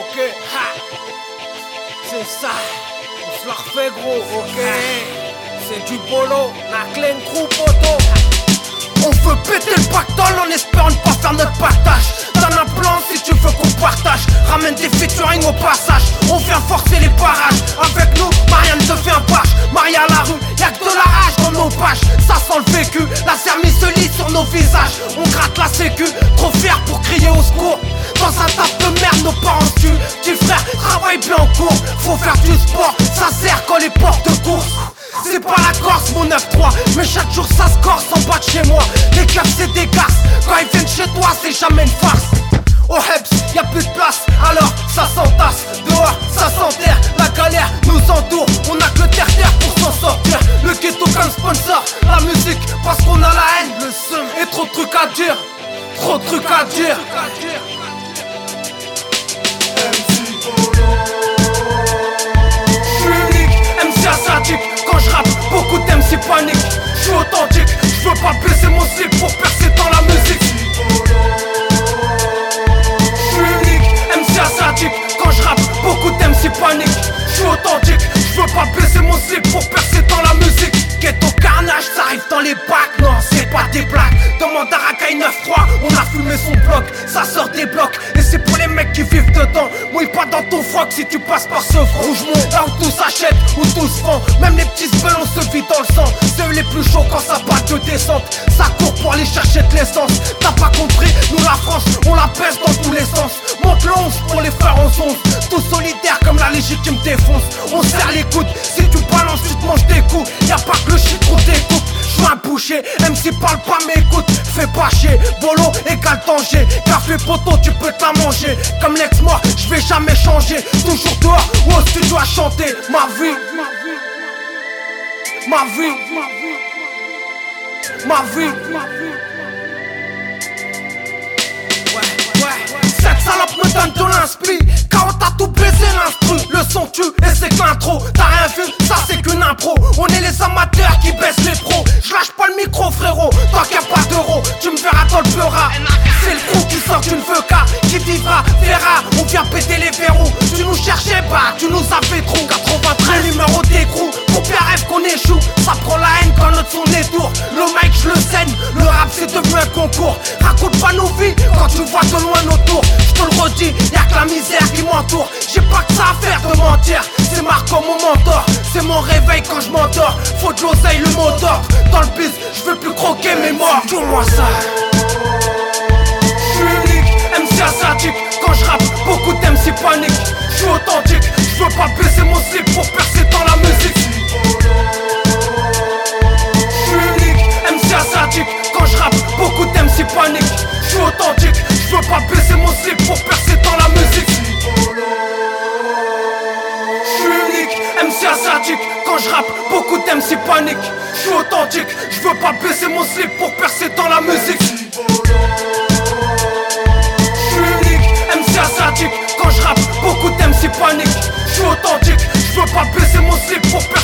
ok, ha. C'est ça, on se la refait gros, ok. C'est du bolo, la clean crew poto. On veut péter le pactole en espérant ne pas faire notre partage. T'en as plan si tu veux qu'on partage. Ramène des featuring au passage. On vient forcer les parages. Avec nous, Marianne te fait un page. Maria à la rue, y'a que de la rage dans nos pages. Ça sent le vécu, la cermie se lit sur nos visages. On gratte la sécu, trop fier pour crier au secours. Dans un taf de merde, nos parents tuent. Petit frère, travaille bien en cours. Faut faire du sport, ça sert quand les portes de course. C'est pas la Corse mon 9-3, mais chaque jour ça se corse en bas de chez moi. Les clubs c'est des garces, quand ils viennent chez toi c'est jamais une farce. Au Hebs y'a plus de place, alors ça s'entasse. Dehors ça s'enterre, la galère nous entoure. On a que le terre-terre pour s'en sortir. Le ghetto comme sponsor, la musique parce qu'on a la haine. Le seum et trop de trucs à dire, trop de trucs à dire. MC asiatique, quand je rappe, beaucoup d'MC panique. Je suis authentique, je veux pas baisser mon slip pour percer dans la musique. Je suis unique, MC asiatique, quand je rappe, beaucoup d'MC panique. Je suis authentique, je veux pas baisser mon slip pour percer dans la musique. Ghetto carnage, ça arrive dans les bacs, non c'est pas des blagues. Demande à Racaille 9-3, on a fumé son bloc, ça sort des blocs. Et c'est pour les mecs qui vivent dedans. Mouille pas dans ton froc si tu passes par ce rougemont. Là où tout s'achète, où tout se vend. Même les petits spells on se vit dans le sang. C'est eux les plus chauds quand ça bat de descente. Ça court pour aller chercher de l'essence. T'as pas compris, nous la France, on la pèse dans tous les sens. Monte le 11 pour les frères en 11. Tous solidaires comme la légitime défonce. On serre les coudes, si tu balances tu te manges des coups. Y'a pas que le shit qu'on découpe. J'suis un boucher, MC parle pas mais écoute. Fais pas chier, bolo égale danger. Café poteau tu peux te la manger. Comme l'ex-moi, j'vais jamais changer. Toujours dehors ou au studio à chanter. Ma vie, ma vie, ma vie. Cette salope me donne de l'inspi. Quand t'as tout baisé l'instru, le son tue et c'est que l'intro. T'as rien vu, ça c'est qu'une impro. On est les amateurs qui baissent les pros. J'lâche pas le micro frérot, tant qu'il y a pas d'euros. Tu me verras dans le pleura. C'est le crew qui sort d'une VK. Qui vivra, verra, on vient péter les verrous. Tu nous cherchais, bah tu nous as fait trop. 93 numéro d'écrou, pour bien rêve qu'on échoue. Ça prend la haine quand notre son est tour. Le mic je le saigne, le rap c'est devenu un concours. Raconte pas nos vies quand tu vois de loin nos tours. Je te le redis, y'a que la misère qui m'entoure. J'ai pas que ça à faire de mentir. C'est Marco mon mentor, c'est mon réveil quand je m'endors. Faut de l'oseille, le mot d'ordre. Dans le biz, je veux plus croquer mes morts. Tourne-moi ça. Je suis unique, MC asiatique. Quand je rappe, beaucoup d'MC panique. Je suis authentique, je veux pas baisser mon slip pour percer dans la musique. Je suis unique, MC asiatique. Quand je rappe, beaucoup d'MC panique. Je suis authentique, je veux pas baisser mon slip pour percer dans la musique. Je suis unique, MC asiatique. Quand je rappe, beaucoup d'MC panique. Je suis authentique, je veux pas baisser mon slip pour percer dans la musique. Je suis unique, MC asiatique. Quand je rappe, beaucoup d'MC panique. Je suis authentique, je veux pas baisser mon slip pour percer